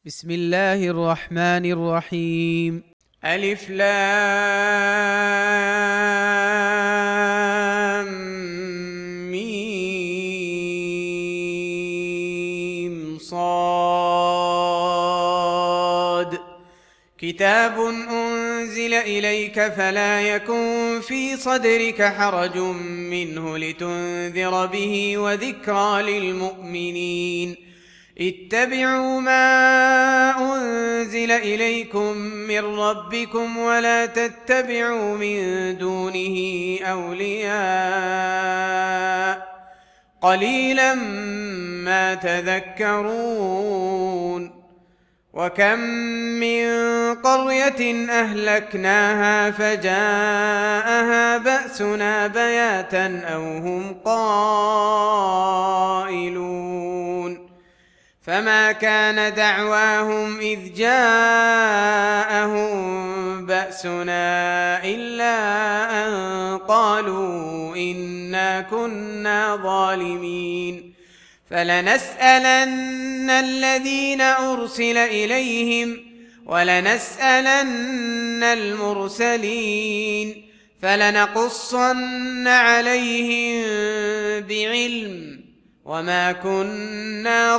بسم الله الرحمن الرحيم. ألف لام ميم صاد كتاب أنزل إليك فلا يكن في صدرك حرج منه لتنذر به وذكرى للمؤمنين. اتبعوا ما أنزل إليكم من ربكم ولا تتبعوا من دونه أولياء قليلا ما تذكرون. وكم من قرية أهلكناها فجاءها بأسنا بياتا أو هم قائلون فما كان دعواهم إذ جاءهم بأسنا إلا أن قالوا إنا كنا ظالمين. فلنسألن الذين أرسل إليهم ولنسألن المرسلين فلنقصن عليهم بعلم وما كنا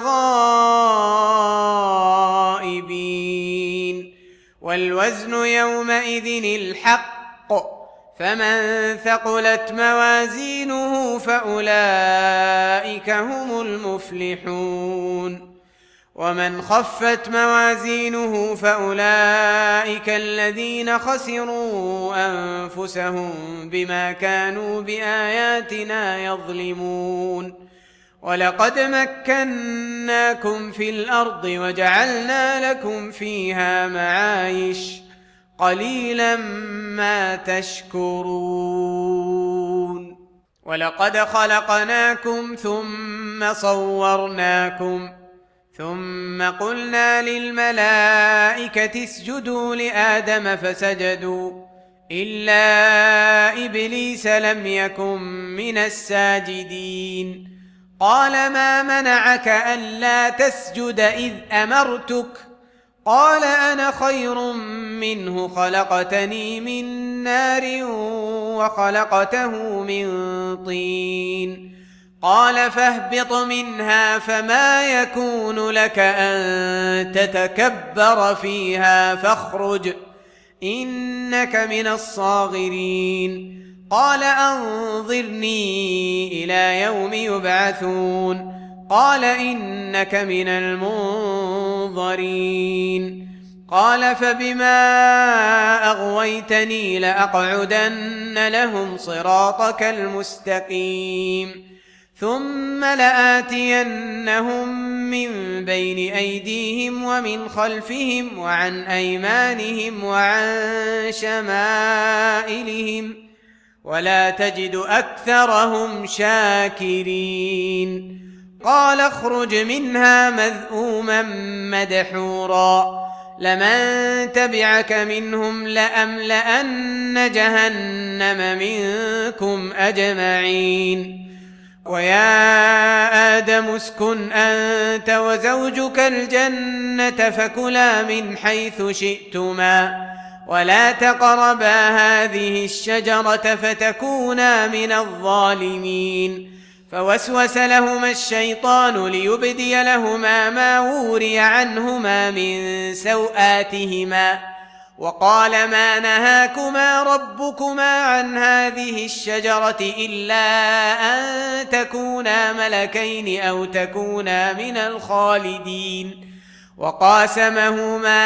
غائبين. والوزن يومئذ الحق فمن ثقلت موازينه فأولئك هم المفلحون ومن خفت موازينه فأولئك الذين خسروا أنفسهم بما كانوا بآياتنا يظلمون. ولقد مكناكم في الأرض وجعلنا لكم فيها معايش قليلا ما تشكرون. ولقد خلقناكم ثم صورناكم ثم قلنا للملائكة اسجدوا لآدم فسجدوا إلا إبليس لم يكن من الساجدين. قال ما منعك ألا تسجد إذ أمرتك؟ قال أنا خير منه خلقتني من نار وخلقته من طين. قال فاهبط منها فما يكون لك أن تتكبر فيها فاخرج إنك من الصاغرين. قال أنظرني إلى يوم يبعثون. قال إنك من المنظرين. قال فبما أغويتني لأقعدن لهم صراطك المستقيم ثم لآتينهم من بين أيديهم ومن خلفهم وعن أيمانهم وعن شمائلهم ولا تجد أكثرهم شاكرين. قال اخرج منها مذءوما مدحورا لمن تبعك منهم لأملأن جهنم منكم أجمعين. ويا آدم اسكن أنت وزوجك الجنة فكلا من حيث شئتما ولا تقربا هذه الشجرة فتكونا من الظالمين. فوسوس لهما الشيطان ليبدي لهما ما وري عنهما من سوآتهما وقال ما نهاكما ربكما عن هذه الشجرة إلا أن تكونا ملكين أو تكونا من الخالدين. وقاسمهما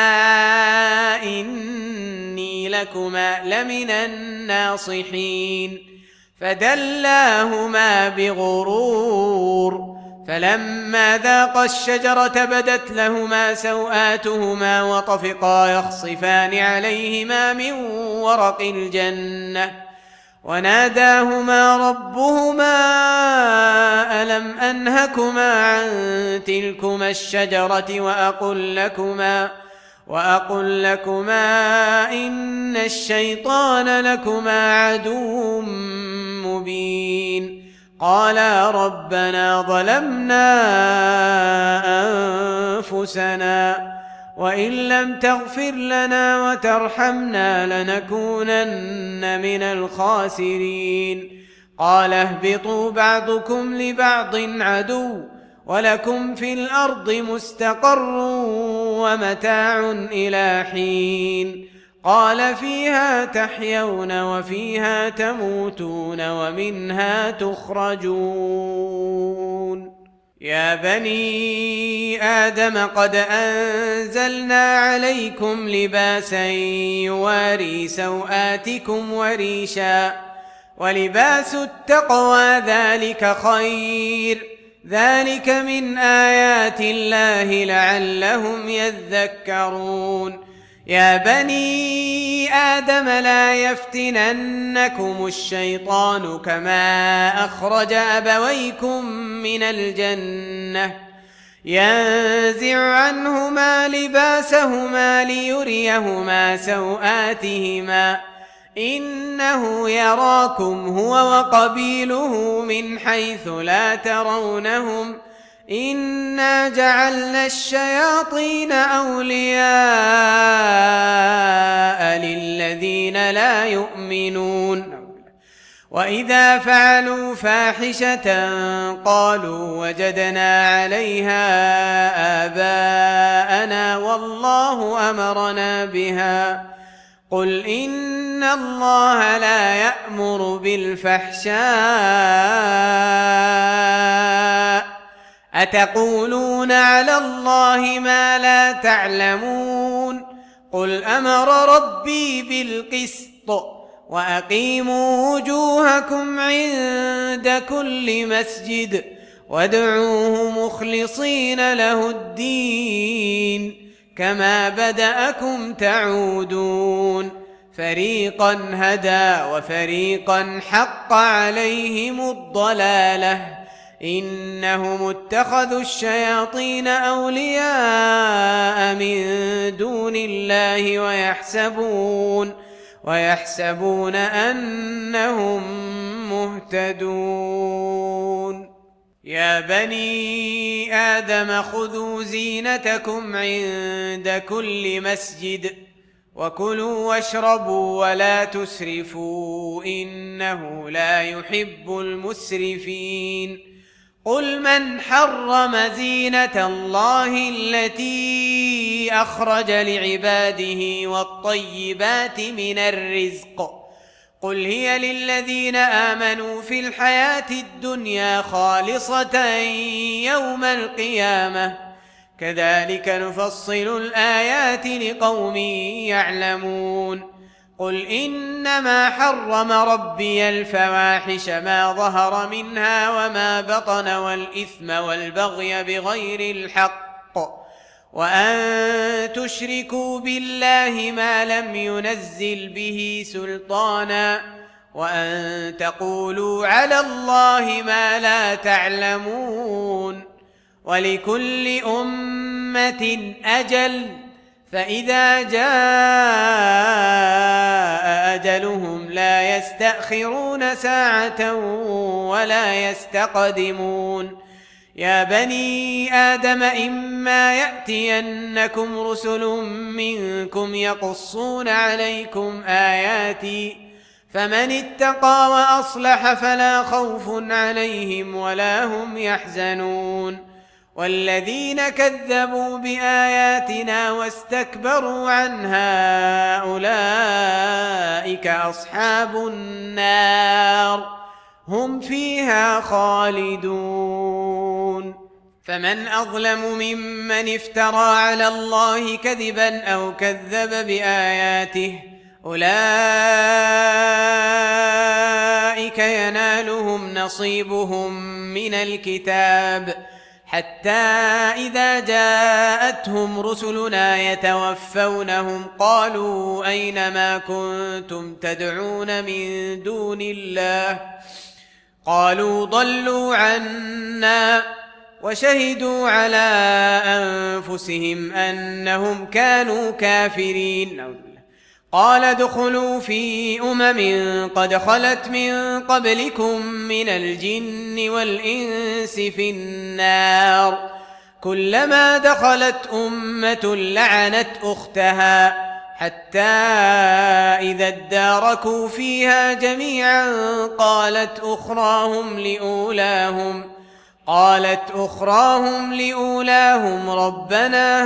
إني لكما لمن الناصحين فدلاهما بغرور. فلما ذاقا الشجرة بدت لهما سوآتهما وطفقا يخصفان عليهما من ورق الجنة وناداهما ربهما ألم أنهكما عن تلكما الشجرة وأقل لكما إن الشيطان لكما عدو مبين. قالا ربنا ظلمنا أنفسنا وإن لم تغفر لنا وترحمنا لنكونن من الخاسرين. قال اهبطوا بعضكم لبعض عدو ولكم في الأرض مستقر ومتاع إلى حين. قال فيها تحيون وفيها تموتون ومنها تخرجون. يا بني آدم قد أنزلنا عليكم لباسا يواري سوآتكم وريشا ولباس التقوى ذلك خير ذلك من آيات الله لعلهم يذكرون. يا بني آدم لا يفتننكم الشيطان كما أخرج أبويكم من الجنة ينزع عنهما لباسهما ليريهما سوآتهما إنه يراكم هو وقبيله من حيث لا ترونهم إنا جعلنا الشياطين أولياء للذين لا يؤمنون. وإذا فعلوا فاحشة قالوا وجدنا عليها آباءنا والله أمرنا بها قل إن الله لا يأمر بالفحشاء أتقولون على الله ما لا تعلمون. قل أمر ربي بالقسط وأقيموا وجوهكم عند كل مسجد وادعوه مخلصين له الدين كما بدأكم تعودون. فريقا هدى وفريقا حق عليهم الضلالة إنهم اتخذوا الشياطين أولياء من دون الله ويحسبون أنهم مهتدون. يا بني آدم خذوا زينتكم عند كل مسجد وكلوا واشربوا ولا تسرفوا إنه لا يحب المسرفين. قل من حرم زينة الله التي أخرج لعباده والطيبات من الرزق قل هي للذين آمنوا في الحياة الدنيا خالصة يوم القيامة كذلك نفصل الآيات لقوم يعلمون. قل إنما حرم ربي الفواحش ما ظهر منها وما بطن والإثم والبغي بغير الحق وأن تشركوا بالله ما لم ينزل به سلطانا وأن تقولوا على الله ما لا تعلمون. ولكل أمة أجل فإذا جاء أجلهم لا يستأخرون ساعة ولا يستقدمون. يا بني آدم إما يأتينكم رسل منكم يقصون عليكم آياتي فمن اتقى وأصلح فلا خوف عليهم ولا هم يحزنون. والذين كذبوا بآياتنا واستكبروا عنها أولئك أصحاب النار هم فيها خالدون. فمن أظلم ممن افترى على الله كذبا أو كذب بآياته أولئك ينالهم نصيبهم من الكتاب حتى إذا جاءتهم رسلنا يتوفونهم قالوا أين ما كنتم تدعون من دون الله قالوا ضلوا عنا وشهدوا على أنفسهم أنهم كانوا كافرين. قال ادخلوا في قد خلت من قبلكم من الجن والإنس في النار كلما دخلت أمة لعنت أختها حتى إذا اداركوا فيها جميعا قالت أخراهم لأولاهم ربنا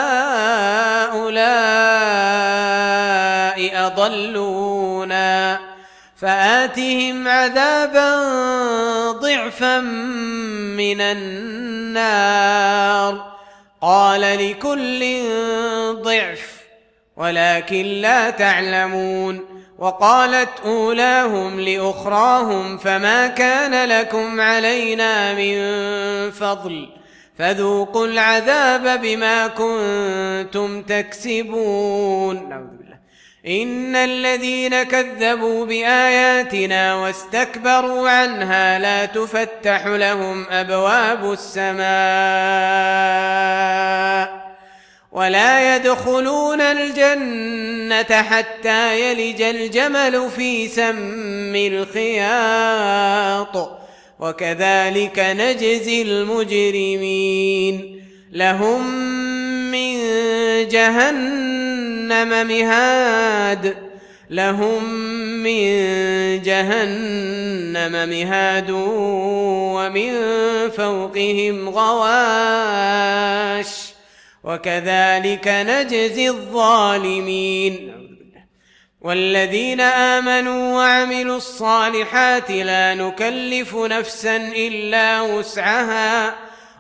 هؤلاء أضلونا فآتهم عذابا ضعفا من النار قال لكل ضعف ولكن لا تعلمون وقالت أولاهم لأخراهم فما كان لكم علينا من فضل فذوقوا العذاب بما كنتم تكسبون. نعوذ بالله. إن الذين كذبوا بآياتنا واستكبروا عنها لا تفتح لهم أبواب السماء ولا يدخلون الجنة حتى يلج الجمل في سم الخياط وكذلك نجزي المجرمين. لهم من جهنم مهاد ومن فوقهم غواش وكذلك نجزي الظالمين. والذين آمنوا وعملوا الصالحات لا نكلف نفسا إلا وسعها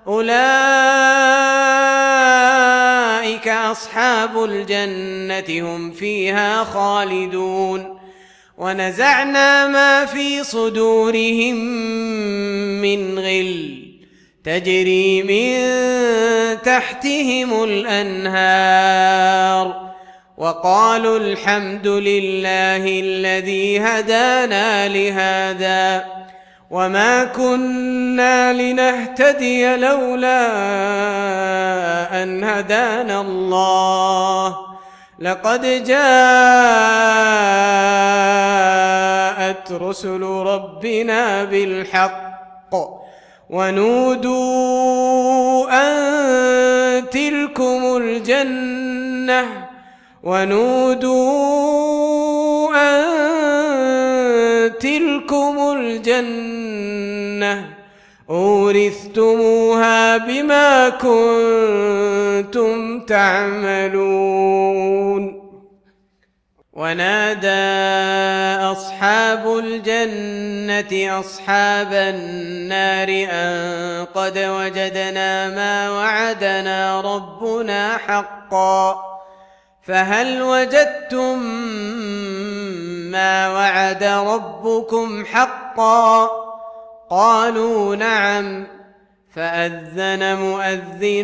أولئك أصحاب الجنة هم فيها خالدون. ونزعنا ما في صدورهم من غل تجري من تحتهم الأنهار وقالوا الحمد لله الذي هدانا لهذا وما كنا لنهتدي لولا أن هدانا الله لقد جاءت رسل ربنا بالحق ونودوا أن تلكم الجنة أورثتموها بما كنتم تعملون. ونادى أصحاب الجنة أصحاب النار أن قد وجدنا ما وعدنا ربنا حقا فهل وجدتم ما وعد ربكم حقا قالوا نعم فأذن مؤذن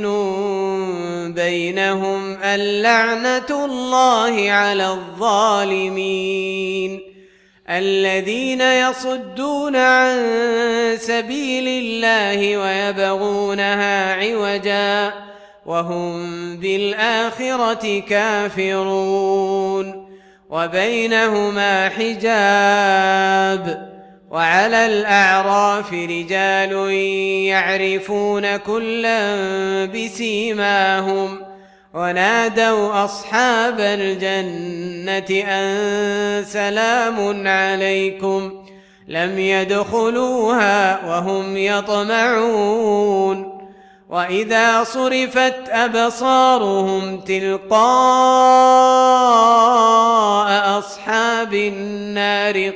بينهم اللعنة الله على الظالمين الذين يصدون عن سبيل الله ويبغونها عوجا وهم بالآخرة كافرون وبينهما حجاب وعلى الأعراف رجال يعرفون كلا بسيماهم ونادوا أصحاب الجنة أن سلام عليكم لم يدخلوها وهم يطمعون وإذا صرفت أبصارهم تلقاء أصحاب النار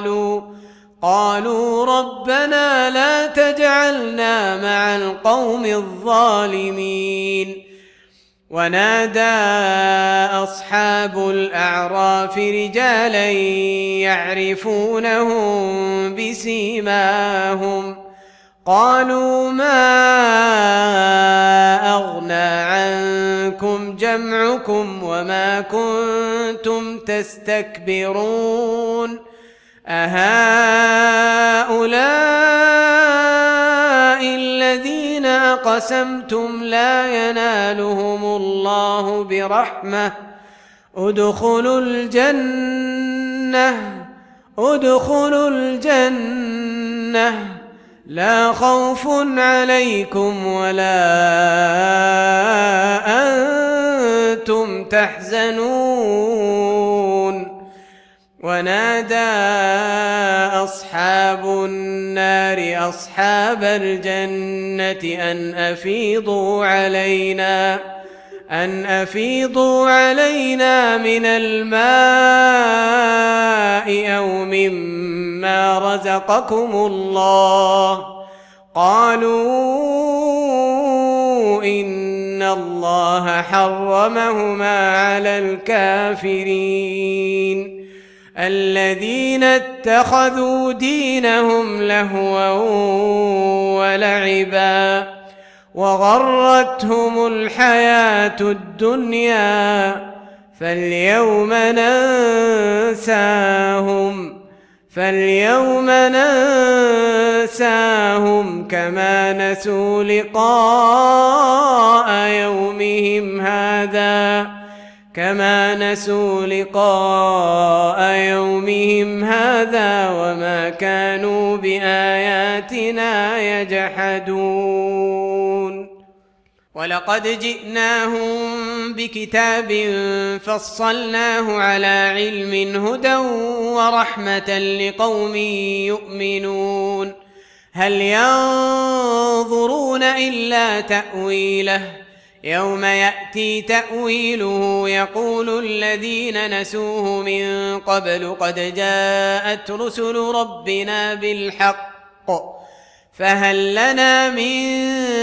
قالوا ربنا لا تجعلنا مع القوم الظالمين. ونادى أصحاب الأعراف رجالا يعرفونهم بسيماهم قالوا ما أغنى عنكم جمعكم وما كنتم تستكبرون أهؤلاء الذين أقسمتم لا ينالهم الله برحمة ادخلوا الجنة لا خوف عليكم ولا أنتم تحزنون. ونادى أصحاب النار أصحاب الجنة أن أفيضوا علينا من الماء أو مما رزقكم الله. قالوا إن الله حرمهما على الكافرين الذين اتخذوا دينهم لهوا ولعبا وغرتهم الحياة الدنيا فاليوم ننساهم كما نسوا لقاء يومهم هذا وما كانوا بآياتنا يجحدون. ولقد جئناهم بكتاب فصلناه على علم هدى ورحمة لقوم يؤمنون. هل ينظرون إلا تأويله يوم يأتي تأويله يقول الذين نسوه من قبل قد جاءت رسل ربنا بالحق فهل لنا من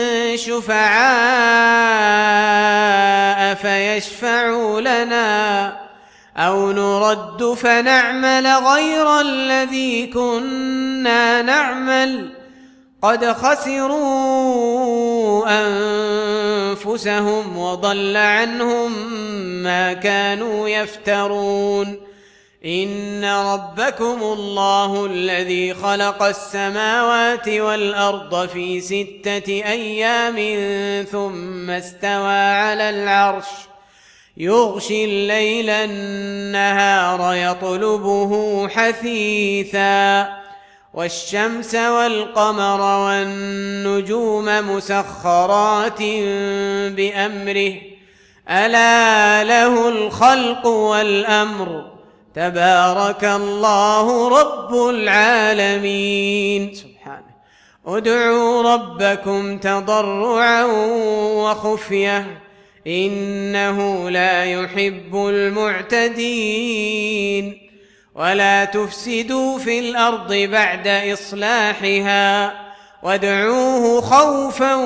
شفعاء فيشفعوا لنا أو نرد فنعمل غير الذي كنا نعمل قد خسروا أنفسهم وضل عنهم ما كانوا يفترون. إن ربكم الله الذي خلق السماوات والأرض في 6 أيام ثم استوى على العرش يغشي الليل النهار يطلبه حثيثا والشمس والقمر والنجوم مسخرات بأمره ألا له الخلق والأمر تبارك الله رب العالمين. سبحانه. ادعوا ربكم تضرعا وخفية إنه لا يحب المعتدين. ولا تفسدوا في الأرض بعد إصلاحها وادعوه خوفا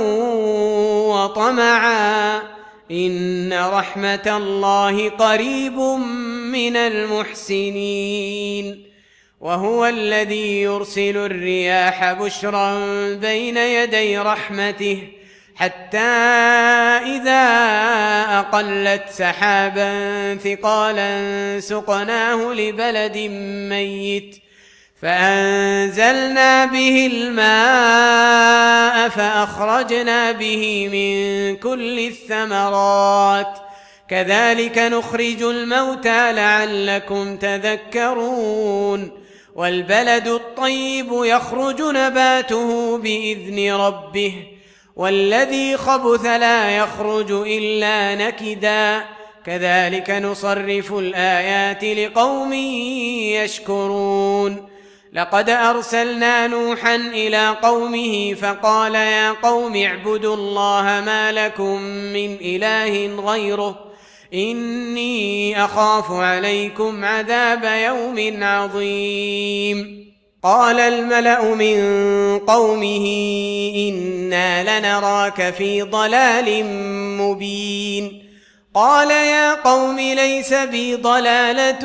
وطمعا إن رحمة الله قريب من المحسنين. وهو الذي يرسل الرياح بشرا بين يدي رحمته حتى إذا أقلت سحابا ثقالا سقناه لبلد ميت فأنزلنا به الماء فأخرجنا به من كل الثمرات كذلك نخرج الموتى لعلكم تذكرون. والبلد الطيب يخرج نباته بإذن ربه والذي خبث لا يخرج إلا نكدا كذلك نصرف الآيات لقوم يشكرون. لقد أرسلنا نوحا إلى قومه فقال يا قوم اعبدوا الله ما لكم من إله غيره إني أخاف عليكم عذاب يوم عظيم. قال الملأ من قومه إنا لنراك في ضلال مبين. قال يا قوم ليس بي ضلالة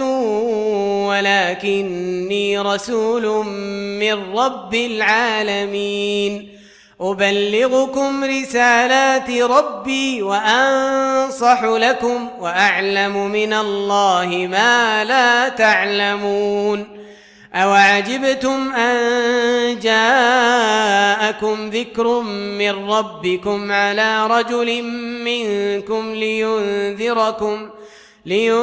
ولكني رسول من رب العالمين أبلغكم رسالات ربي وأنصح لكم وأعلم من الله ما لا تعلمون. أوعجبتم أن جاءكم ذكر من ربكم على رجل منكم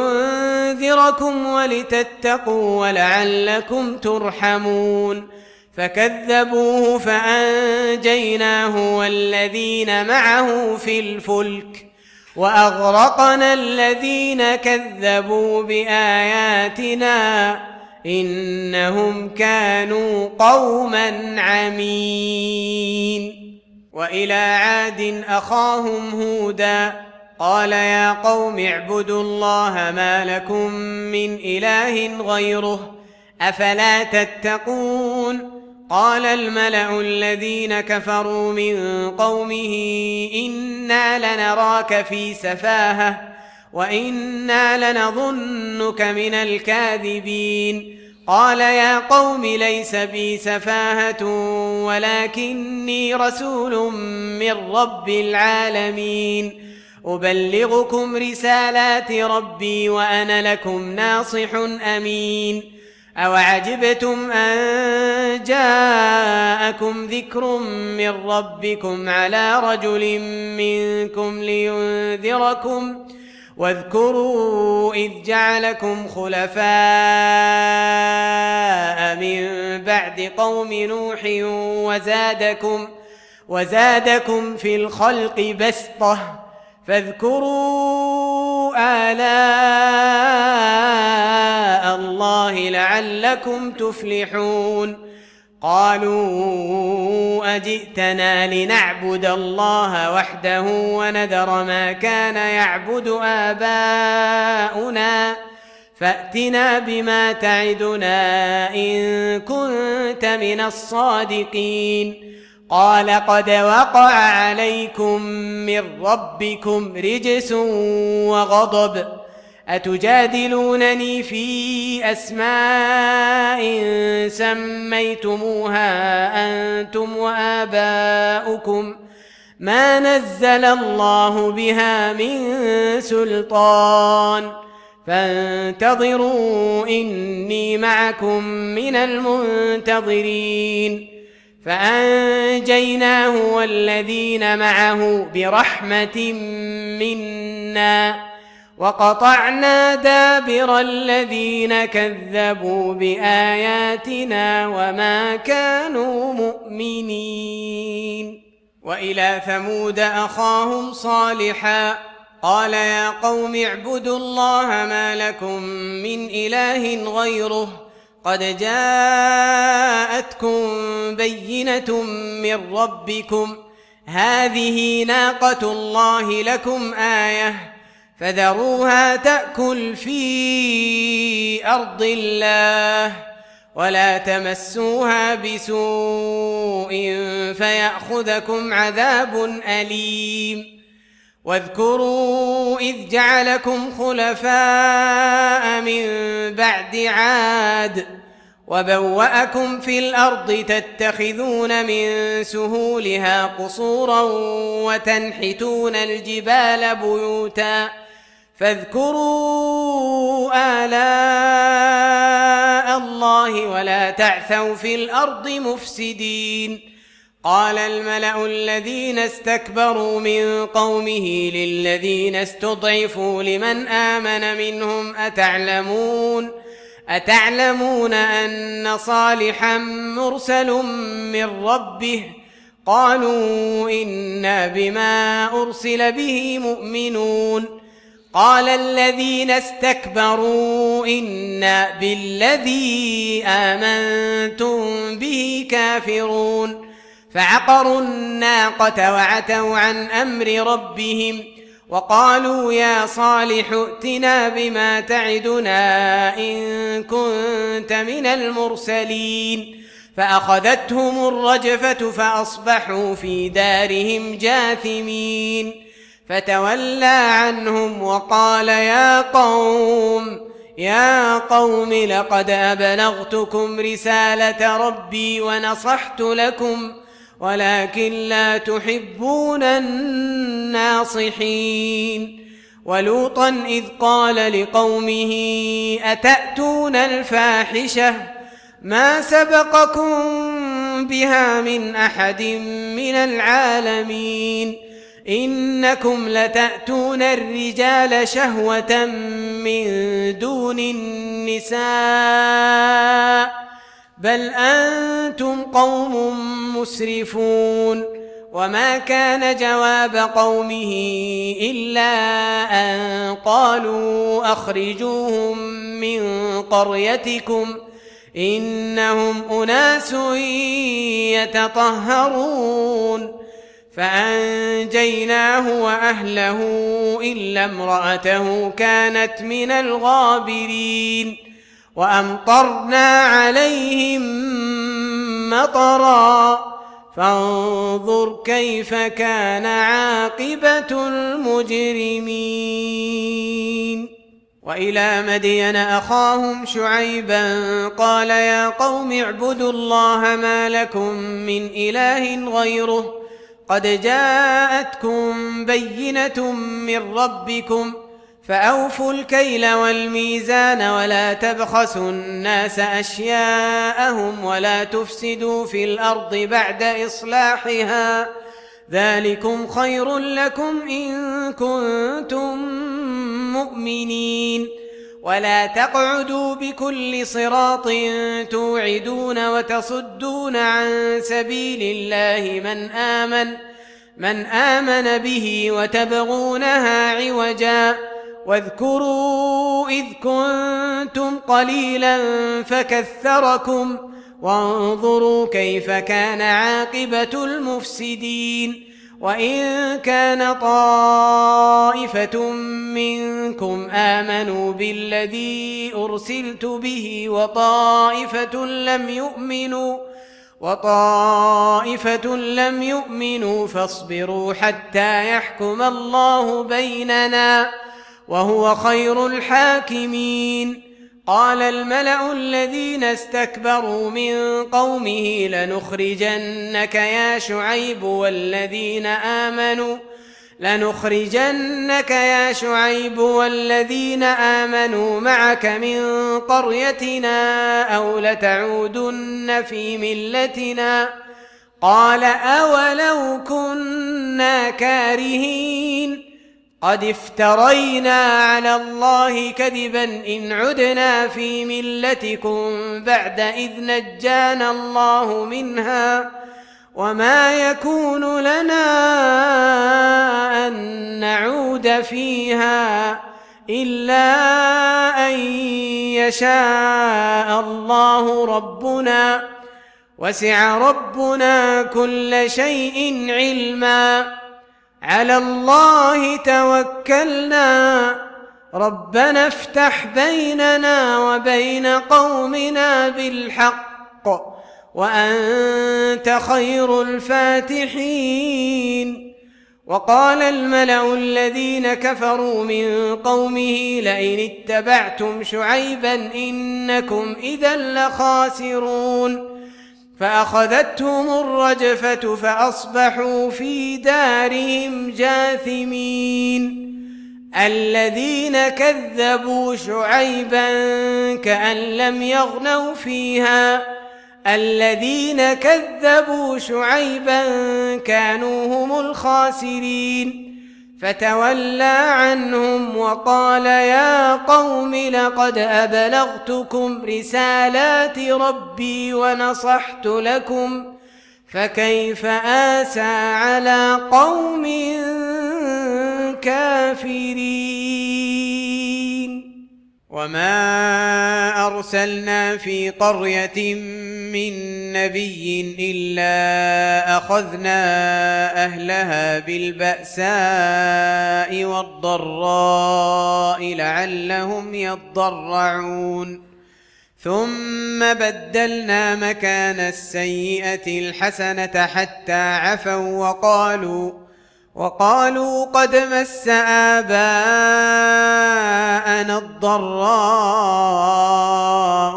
لينذركم ولتتقوا ولعلكم ترحمون. فكذبوه فأنجيناه والذين معه في الفلك وأغرقنا الذين كذبوا بآياتنا إنهم كانوا قوما عمين. وإلى عاد أخاهم هودا قال يا قوم اعبدوا الله ما لكم من إله غيره أفلا تتقون. قال الملأ الذين كفروا من قومه إنا لنراك في سفاهة وإنا لنظنك من الكاذبين. قال يا قوم ليس بي سفاهة ولكني رسول من رب العالمين أبلغكم رسالات ربي وأنا لكم ناصح أمين. أوعجبتم أن جاءكم ذكر من ربكم على رجل منكم لينذركم واذكروا إذ جعلكم خلفاء من بعد قوم نوح وزادكم في الخلق بسطة فاذكروا آلاء الله لعلكم تفلحون. قالوا أجئتنا لنعبد الله وحده ونذر ما كان يعبد آباؤنا فأتنا بما تعدنا إن كنت من الصادقين. قال قد وقع عليكم من ربكم رجس وغضب أتجادلونني في أسماء سميتموها أنتم وآباؤكم ما نزل الله بها من سلطان فانتظروا إني معكم من المنتظرين. فأنجيناه والذين معه برحمة منا وقطعنا دابر الذين كذبوا بآياتنا وما كانوا مؤمنين. وإلى ثمود أخاهم صالحا قال يا قوم اعبدوا الله ما لكم من إله غيره قد جاءتكم بينة من ربكم هذه ناقة الله لكم آية فذروها تأكل في أرض الله ولا تمسوها بسوء فيأخذكم عذاب أليم. واذكروا إذ جعلكم خلفاء من بعد عاد وبوأكم في الأرض تتخذون من سهولها قصورا وتنحتون الجبال بيوتا فاذكروا آلاء الله ولا تعثوا في الأرض مفسدين. قال الملأ الذين استكبروا من قومه للذين استضعفوا لمن آمن منهم أتعلمون أن صالحا مرسل من ربه قالوا إنا بما أرسل به مؤمنون. قال الذين استكبروا إنا بالذي آمنتم به كافرون فعقروا الناقة وعتوا عن أمر ربهم وقالوا يا صالح ائتنا بما تعدنا إن كنت من المرسلين. فأخذتهم الرجفة فأصبحوا في دارهم جاثمين. فتولى عنهم وقال يا قوم لقد أبلغتكم رسالة ربي ونصحت لكم ولكن لا تحبون الناصحين. ولوطا إذ قال لقومه أتأتون الفاحشة ما سبقكم بها من أحد من العالمين إنكم لتأتون الرجال شهوة من دون النساء بل أنتم قوم مسرفون وما كان جواب قومه إلا أن قالوا أخرجوهم من قريتكم إنهم أناس يتطهرون فأنجيناه وأهله إلا امرأته كانت من الغابرين وأمطرنا عليهم مطرا فانظر كيف كان عاقبة المجرمين. وإلى مدين أخاهم شعيبا قال يا قوم اعبدوا الله ما لكم من إله غيره قد جاءتكم بينة من ربكم فأوفوا الكيل والميزان ولا تبخسوا الناس أشياءهم ولا تفسدوا في الأرض بعد إصلاحها ذلكم خير لكم إن كنتم مؤمنين ولا تقعدوا بكل صراط توعدون وتصدون عن سبيل الله من آمن به وتبغونها عوجا واذكروا إذ كنتم قليلا فكثركم وانظروا كيف كان عاقبة المفسدين. وإن كان طائفة منكم آمنوا بالذي أرسلت به وطائفة لم يؤمنوا فاصبروا حتى يحكم الله بيننا وهو خير الحاكمين. قال الملأ الذين استكبروا من قومه لنخرجنك يا شعيب والذين آمنوا معك من قريتنا أو لتعودن في ملتنا قال أولو كنا كارهين قد افترينا على الله كذبا إن عدنا في ملتكم بعد إذ نجانا الله منها وما يكون لنا أن نعود فيها إلا أن يشاء الله ربنا وسع ربنا كل شيء علما على الله توكلنا ربنا افتح بيننا وبين قومنا بالحق وأنت خير الفاتحين. وقال الملأ الذين كفروا من قومه لئن اتبعتم شعيبا إنكم إذا لخاسرون فأخذتهم الرجفة فأصبحوا في دارهم جاثمين. الذين كذبوا شعيبا كأن لم يغنوا فيها الذين كذبوا شعيبا كانوا هم الخاسرين فتولى عنهم وقال يا قوم لقد أبلغتكم رسالات ربي ونصحت لكم فكيف آسى على قوم كافرين. وما أرسلنا في قرية من نبي إلا أخذنا أهلها بالبأساء والضراء لعلهم يضرعون ثم بدلنا مكان السيئة الحسنة حتى عفوا وقالوا قد مس آباءنا الضراء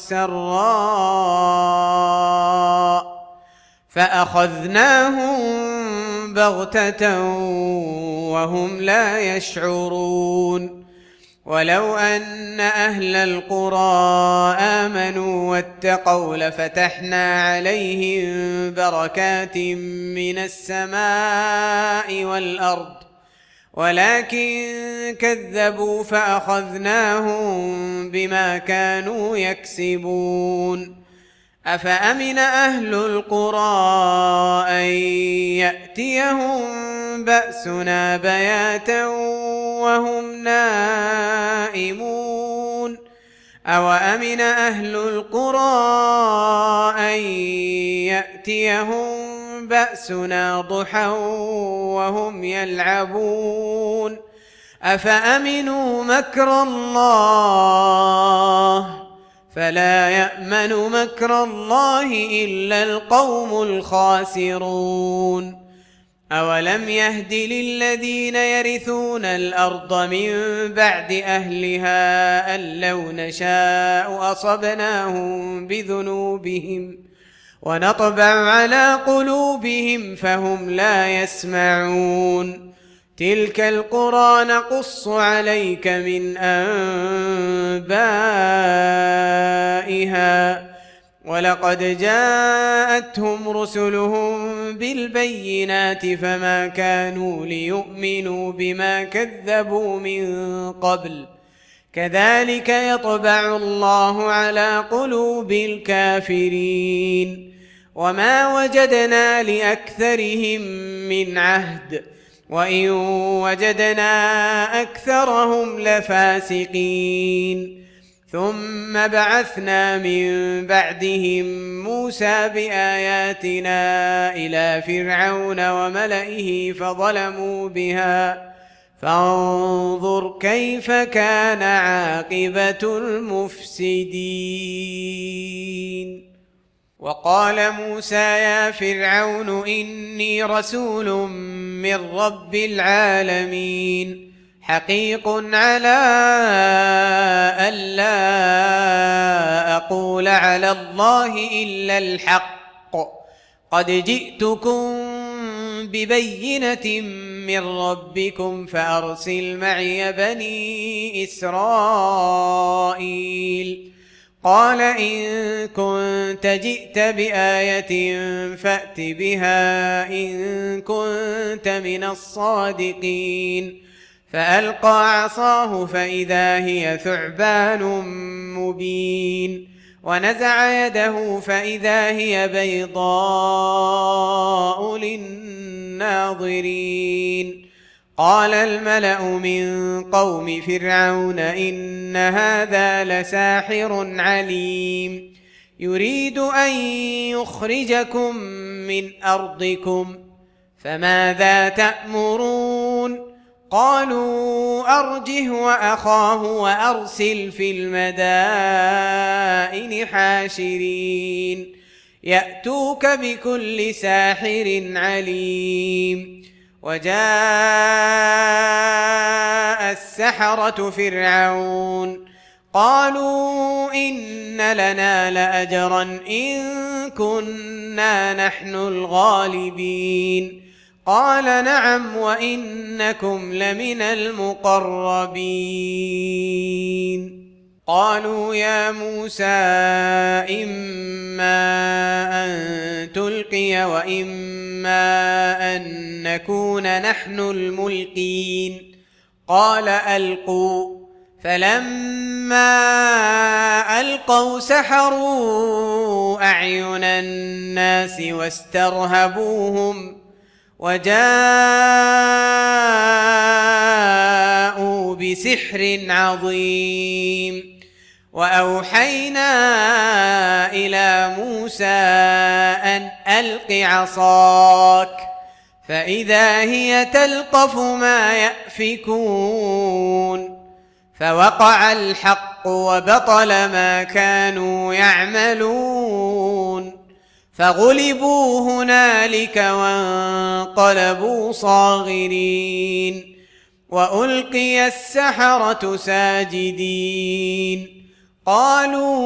والسراء فأخذناهم بغتة وهم لا يشعرون. ولو أن أهل القرى آمنوا واتقوا لفتحنا عليهم بركات من السماء والأرض ولكن كذبوا فأخذناهم بما كانوا يكسبون. أفأمن أهل القرى أن يأتيهم بأسنا بياتا وهم نائمون أوأمن أهل القرى أن يأتيهم بأسنا ضحى وهم يلعبون أفأمنوا مكر الله فلا يأمن مكر الله إلا القوم الخاسرون أولم يهد للذين يرثون الأرض من بعد أهلها أن لو نشاء أصبناهم بذنوبهم ونطبع على قلوبهم فهم لا يسمعون تلك القرى نقص عليك من أنبائها ولقد جاءتهم رسلهم بالبينات فما كانوا ليؤمنوا بما كذبوا من قبل كذلك يطبع الله على قلوب الكافرين وما وجدنا لأكثرهم من عهد وإن وجدنا أكثرهم لفاسقين ثم بعثنا من بعدهم موسى بآياتنا إلى فرعون وملئه فظلموا بها فانظر كيف كان عاقبة المفسدين وقال موسى يا فرعون إني رسول من رب العالمين حقيق على ألا أقول على الله إلا الحق قد جئتكم ببينة من ربكم فأرسل معي بني إسرائيل قال إن كنت جئت بآية فأت بها إن كنت من الصادقين فألقى عصاه فإذا هي ثعبان مبين ونزع يده فإذا هي بيضاء للناظرين قال الملأ من قوم فرعون إن هذا لساحر عليم يريد أن يخرجكم من أرضكم فماذا تأمرون قالوا أرجه وأخاه وأرسل في المدائن حاشرين يأتوك بكل ساحر عليم وجاء السحرة فرعون قالوا إن لنا لأجرا إن كنا نحن الغالبين قال نعم وإنكم لمن المقربين قالوا يا موسى إما أن تلقي وإما أن نكون نحن الملقين قال ألقوا فلما ألقوا سحروا أعين الناس واسترهبوهم وجاءوا بسحر عظيم وأوحينا إلى موسى أن ألق عصاك فإذا هي تلقف ما يأفكون فوقع الحق وبطل ما كانوا يعملون فغلبوا هنالك وانقلبوا صاغرين وألقي السحرة ساجدين قالوا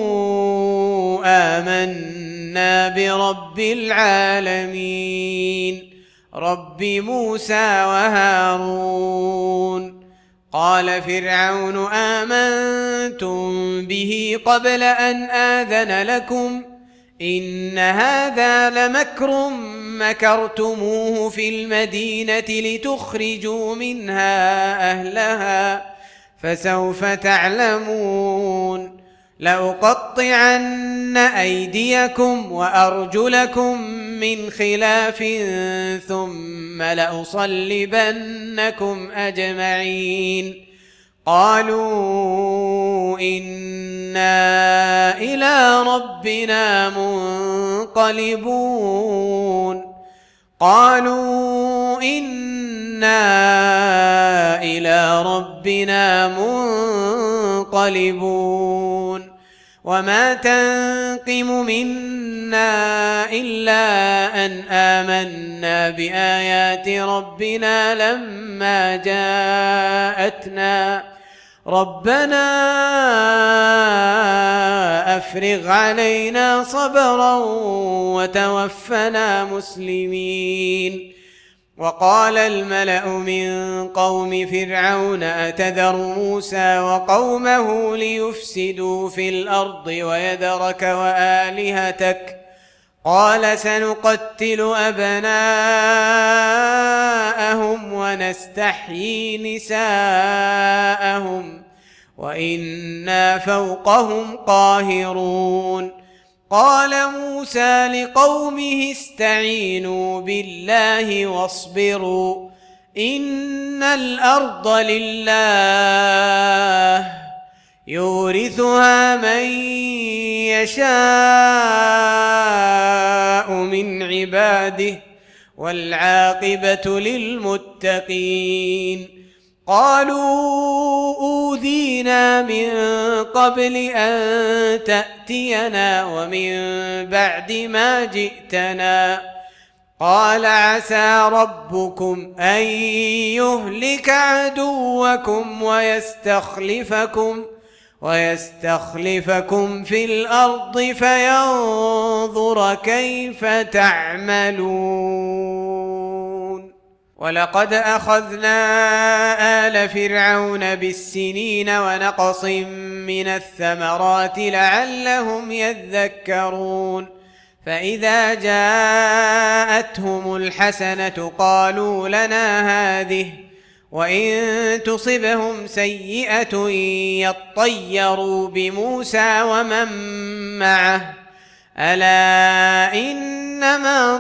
آمنا برب العالمين رب موسى وهارون قال فرعون آمنتم به قبل أن آذن لكم إن هذا لمكر مكرتموه في المدينة لتخرجوا منها أهلها فسوف تعلمون لأقطعن أيديكم وأرجلكم من خلاف ثم لأصلبنكم أجمعين قالوا إنا إلى ربنا منقلبون وما تنقم منا إلا أن آمنا بآيات ربنا لما جاءتنا ربنا أفرغ علينا صبرا وتوفنا مسلمين وقال الملأ من قوم فرعون أتذر موسى وقومه ليفسدوا في الأرض ويذرك وآلهتك قال سنقتل أبناءهم ونستحيي نساءهم وإنا فوقهم قاهرون قال موسى لقومه استعينوا بالله واصبروا إن الأرض لله يورثها من يشاء من عباده والعاقبة للمتقين قالوا أوذينا من قبل أن تأتينا ومن بعد ما جئتنا قال عسى ربكم أن يهلك عدوكم ويستخلفكم في الأرض فينظر كيف تعملون ولقد أخذنا آل فرعون بالسنين ونقص من الثمرات لعلهم يذكرون فإذا جاءتهم الحسنة قالوا لنا هذه وإن تصبهم سيئة يطيروا بموسى ومن معه ألا إنما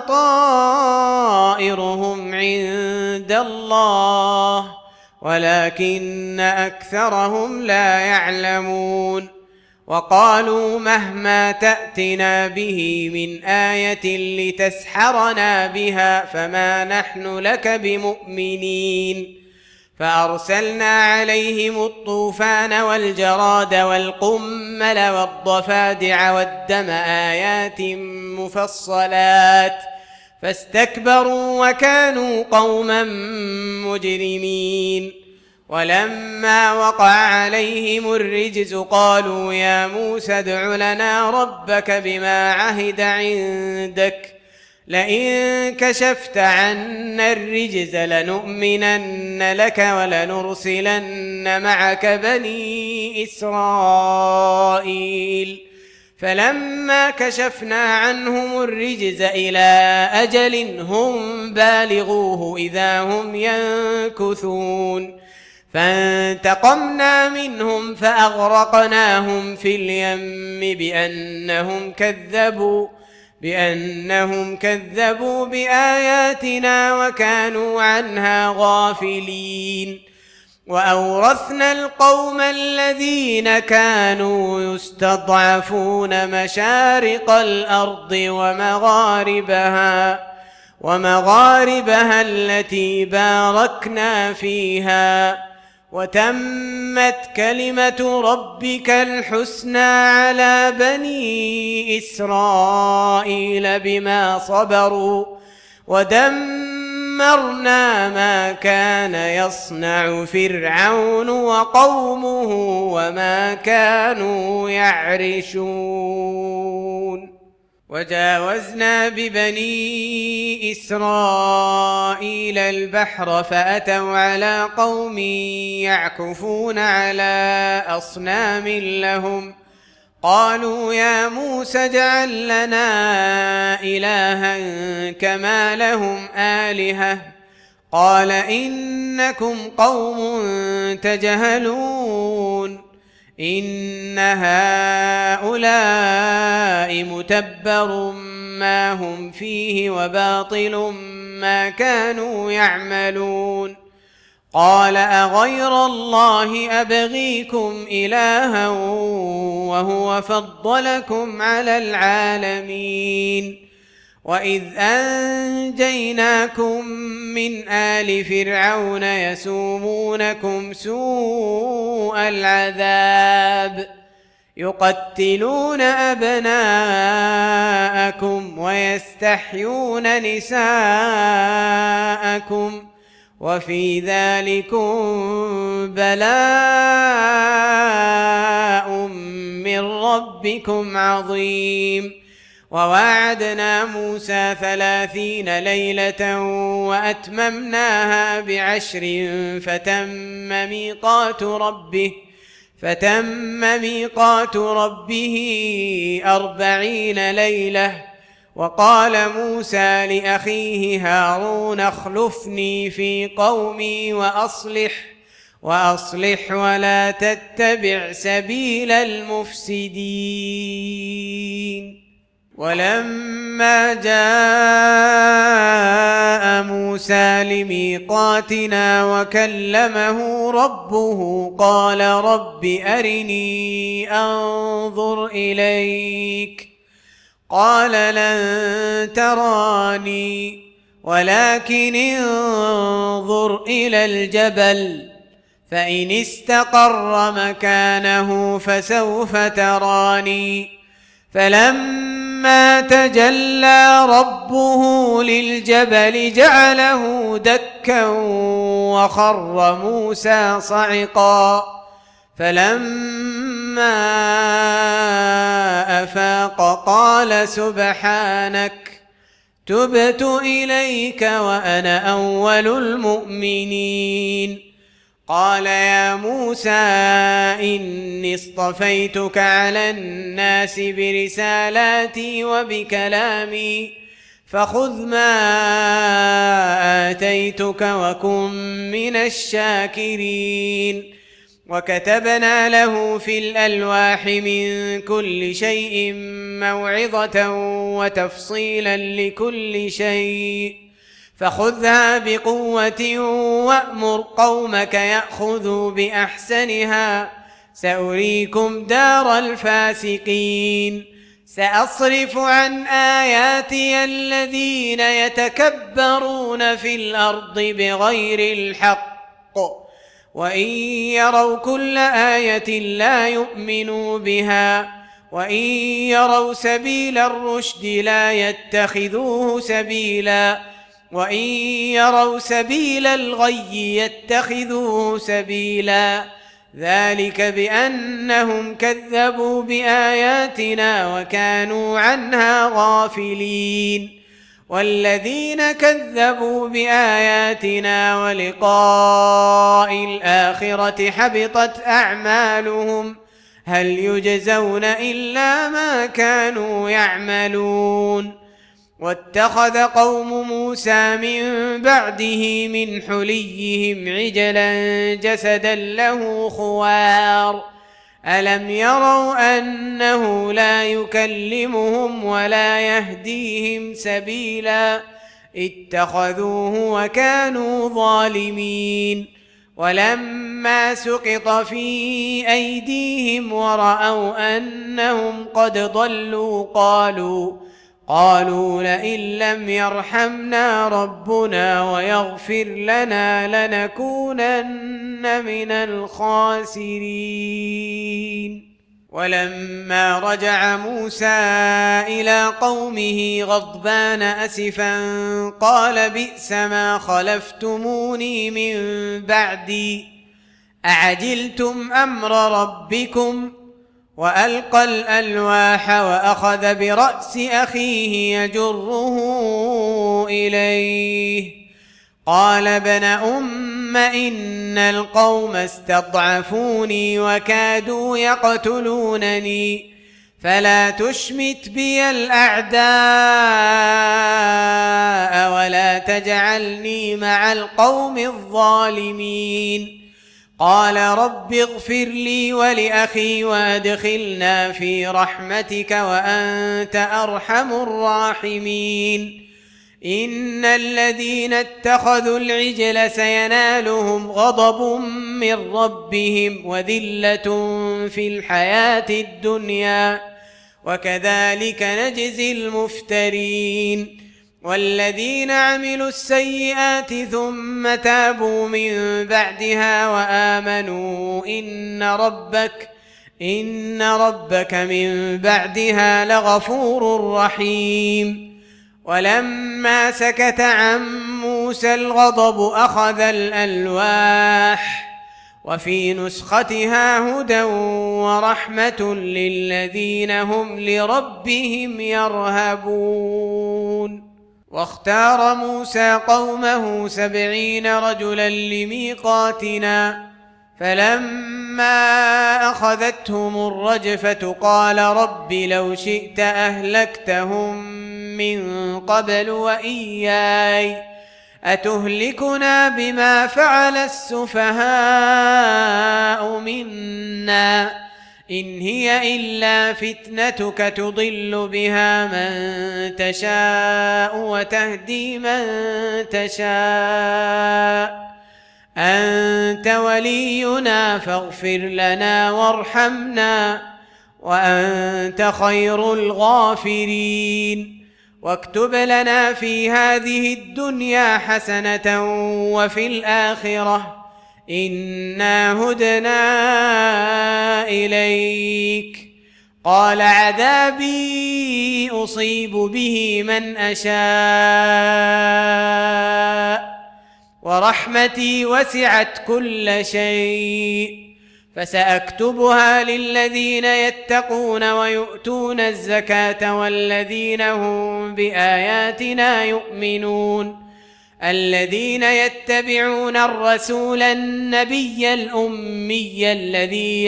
طائرهم عند الله ولكن أكثرهم لا يعلمون وقالوا مهما تأتنا به من آية لتسحرنا بها فما نحن لك بمؤمنين فأرسلنا عليهم الطوفان والجراد والقمل والضفادع والدم آيات مفصلات فاستكبروا وكانوا قوما مجرمين ولما وقع عليهم الرجز قالوا يا موسى ادع لنا ربك بما عهد عندك لئن كشفت عنا الرجز لنؤمنن لك ولنرسلن معك بني إسرائيل فلما كشفنا عنهم الرجز إلى أجل هم بالغوه إذا هم ينكثون فانتقمنا منهم فأغرقناهم في اليم بأنهم كذبوا بآياتنا وكانوا عنها غافلين وأورثنا القوم الذين كانوا يستضعفون مشارق الأرض ومغاربها التي باركنا فيها وتمت كلمة ربك الحسنى على بني إسرائيل بما صبروا ودمرنا ما كان يصنع فرعون وقومه وما كانوا يعرشون وجاوزنا ببني إسرائيل البحر فأتوا على قوم يعكفون على أصنام لهم قالوا يا موسى اجعل لنا إلها كما لهم آلهة قال إنكم قوم تجهلون إن هؤلاء متبر ما هم فيه وباطل ما كانوا يعملون قال أغير الله أبغيكم إلها وهو فضلكم على العالمين وإذ أنجيناكم من آل فرعون يسومونكم سوء العذاب يقتلون أبناءكم ويستحيون نساءكم وفي ذلكم بلاء من ربكم عظيم وواعدنا موسى 30 ليلة وأتممناها ب10 فتم ميقات ربه 40 ليلة وقال موسى لأخيه هارون اخلفني في قومي وأصلح ولا تتبع سبيل المفسدين ولما جاء موسى لميقاتنا وكلمه ربه قال رب أرني أنظر إليك قال لن تراني ولكن انظر إلى الجبل فإن استقر مكانه فسوف تراني فلما تجلى ربه للجبل جعله دكا وخر موسى صعقا فلما أفاق قال سبحانك تبت إليك وأنا أول المؤمنين قال يا موسى إني اصطفيتك على الناس برسالاتي وبكلامي فخذ ما آتيتك وكن من الشاكرين وكتبنا له في الألواح من كل شيء موعظة وتفصيلا لكل شيء فخذها بقوة وأمر قومك يأخذوا بأحسنها سأريكم دار الفاسقين سأصرف عن آياتي الذين يتكبرون في الأرض بغير الحق وإن يروا كل آية لا يؤمنوا بها وإن يروا سبيل الرشد لا يتخذوه سبيلا وإن يروا سبيل الغي يتخذوه سبيلا ذلك بأنهم كذبوا بآياتنا وكانوا عنها غافلين والذين كذبوا بآياتنا ولقاء الآخرة حبطت أعمالهم هل يجزون إلا ما كانوا يعملون واتخذ قوم موسى من بعده من حليهم عجلا جسدا له خوار ألم يروا أنه لا يكلمهم ولا يهديهم سبيلا اتخذوه وكانوا ظالمين ولما سقط في أيديهم ورأوا أنهم قد ضلوا قالوا لئن لم يرحمنا ربنا ويغفر لنا لنكونن من الخاسرين ولما رجع موسى إلى قومه غضبان أسفا قال بئس ما خلفتموني من بعدي أعجلتم أمر ربكم وألقى الألواح وأخذ برأس أخيه يجره إليه قال ابن أم إن القوم استضعفوني وكادوا يقتلونني فلا تشمت بي الأعداء ولا تجعلني مع القوم الظالمين قال رب اغفر لي ولأخي وأدخلنا في رحمتك وأنت أرحم الراحمين إن الذين اتخذوا العجل سينالهم غضب من ربهم وذلة في الحياة الدنيا وكذلك نجزي المفترين والذين عملوا السيئات ثم تابوا من بعدها وآمنوا إن ربك من بعدها لغفور رحيم ولما سكت عن موسى الغضب أخذ الألواح وفي نسختها هدى ورحمة للذين هم لربهم يرهبون واختار موسى قومه 70 رجلا لميقاتنا فلما أخذتهم الرجفة قال رب لو شئت أهلكتهم من قبل وإياي أتهلكنا بما فعل السفهاء منا إن هي إلا فتنتك تضل بها من تشاء وتهدي من تشاء أنت ولينا فاغفر لنا وارحمنا وأنت خير الغافرين واكتب لنا في هذه الدنيا حسنة وفي الآخرة إنا هدنا إليك قال عذابي أصيب به من أشاء ورحمتي وسعت كل شيء فسأكتبها للذين يتقون ويؤتون الزكاة والذين هم بآياتنا يؤمنون الذين يتبعون الرسول النبي الأمي الذي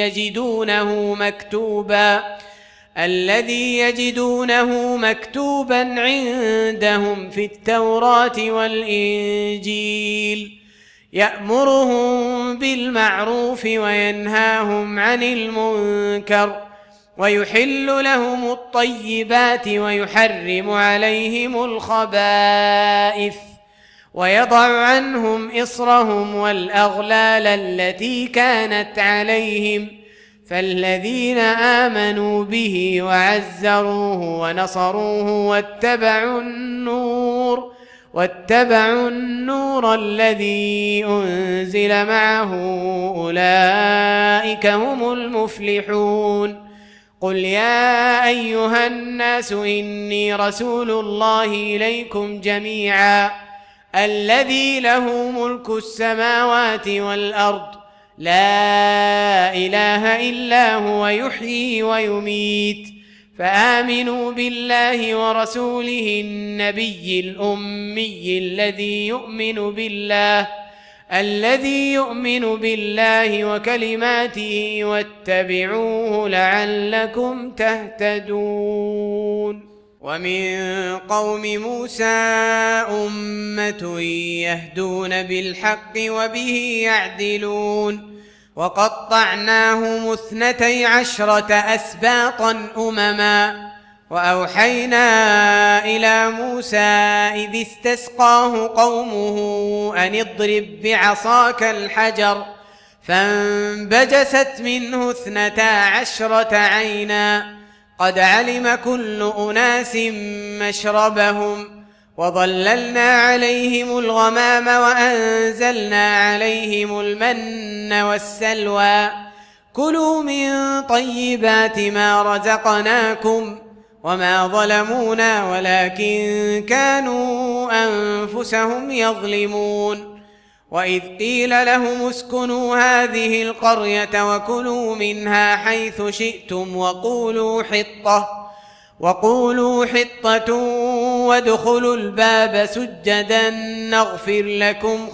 يجدونه مكتوبا عندهم في التوراة والإنجيل يأمرهم بالمعروف وينهاهم عن المنكر ويحل لهم الطيبات ويحرم عليهم الخبائث ويضع عنهم إصرهم والأغلال التي كانت عليهم فالذين آمنوا به وعزروه ونصروه واتبعوا النور الذي أنزل معه أولئك هم المفلحون قل يا أيها الناس إني رسول الله إليكم جميعا الذي له ملك السماوات والأرض لا إله إلا هو يحيي ويميت فآمنوا بالله ورسوله النبي الأمي الذي يؤمن بالله وكلماته واتبعوه لعلكم تهتدون ومن قوم موسى أمة يهدون بالحق وبه يعدلون وقطعناهم 12 أسباطا أمما وأوحينا إلى موسى إذ استسقاه قومه أن اضرب بعصاك الحجر فانبجست منه 12 عينا قد علم كل أناس مشربهم وظللنا عليهم الغمام وأنزلنا عليهم المن والسلوى كلوا من طيبات ما رزقناكم وما ظلمونا ولكن كانوا أنفسهم يظلمون وإذ قيل لهم اسكنوا هذه القرية وكلوا منها حيث شئتم وقولوا حطة وادخلوا الباب سجدا نغفر لكم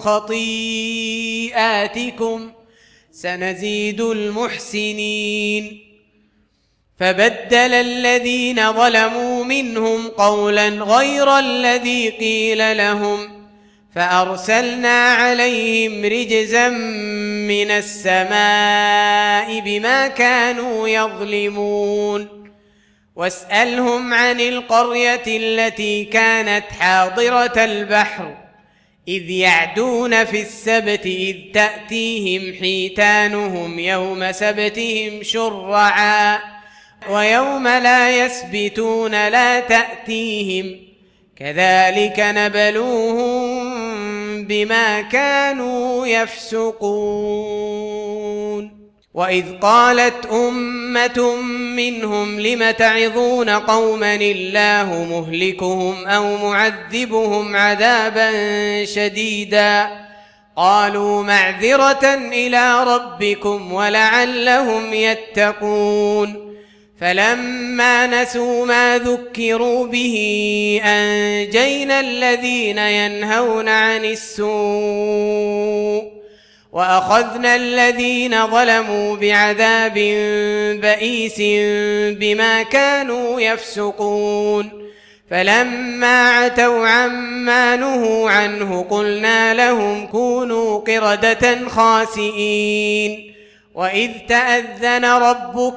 خطيئاتكم سنزيد المحسنين فبدل الذين ظلموا منهم قولا غير الذي قيل لهم فأرسلنا عليهم رجزا من السماء بما كانوا يظلمون واسألهم عن القرية التي كانت حاضرة البحر إذ يعدون في السبت إذ تأتيهم حيتانهم يوم سبتهم شرعا ويوم لا يسبتون لا تأتيهم كذلك نبلوهم بما كانوا يفسقون وإذ قالت أمة منهم لم تعظون قوما الله مهلكهم أو معذبهم عذابا شديدا قالوا معذرة إلى ربكم ولعلهم يتقون فلما نسوا ما ذكروا به أنجينا الذين ينهون عن السوء وأخذنا الذين ظلموا بعذاب بئيس بما كانوا يفسقون فلما عتوا عما نهوا عنه قلنا لهم كونوا قردة خاسئين وإذ تأذن ربك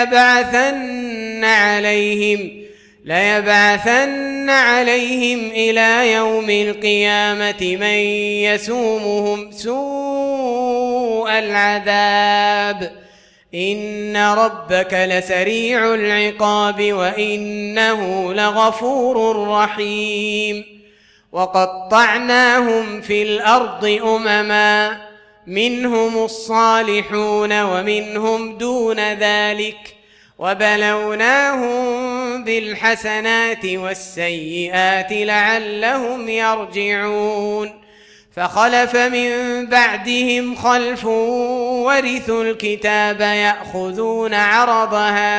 ليبعثن عليهم إلى يوم القيامة من يسومهم سوء العذاب إن ربك لسريع العقاب وإنه لغفور رحيم وقطعناهم في الأرض أمما منهم الصالحون ومنهم دون ذلك وبلوناهم بالحسنات والسيئات لعلهم يرجعون فخلف من بعدهم خلف ورثوا الكتاب يأخذون عرض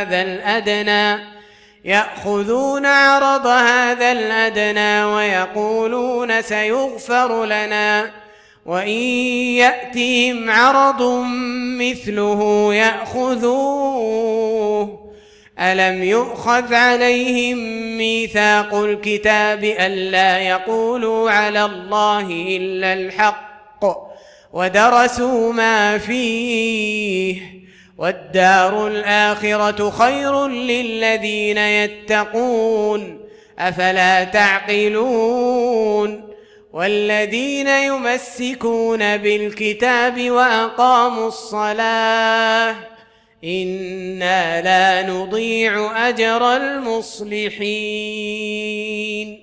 هذا الأدنى ويقولون سيغفر لنا وإن يأتهم عرض مثله يأخذوه ألم يؤخذ عليهم ميثاق الكتاب ألا يقولوا على الله إلا الحق ودرسوا ما فيه والدار الآخرة خير للذين يتقون أفلا تعقلون والذين يمسكون بالكتاب وأقاموا الصلاة إنا لا نضيع أجر المصلحين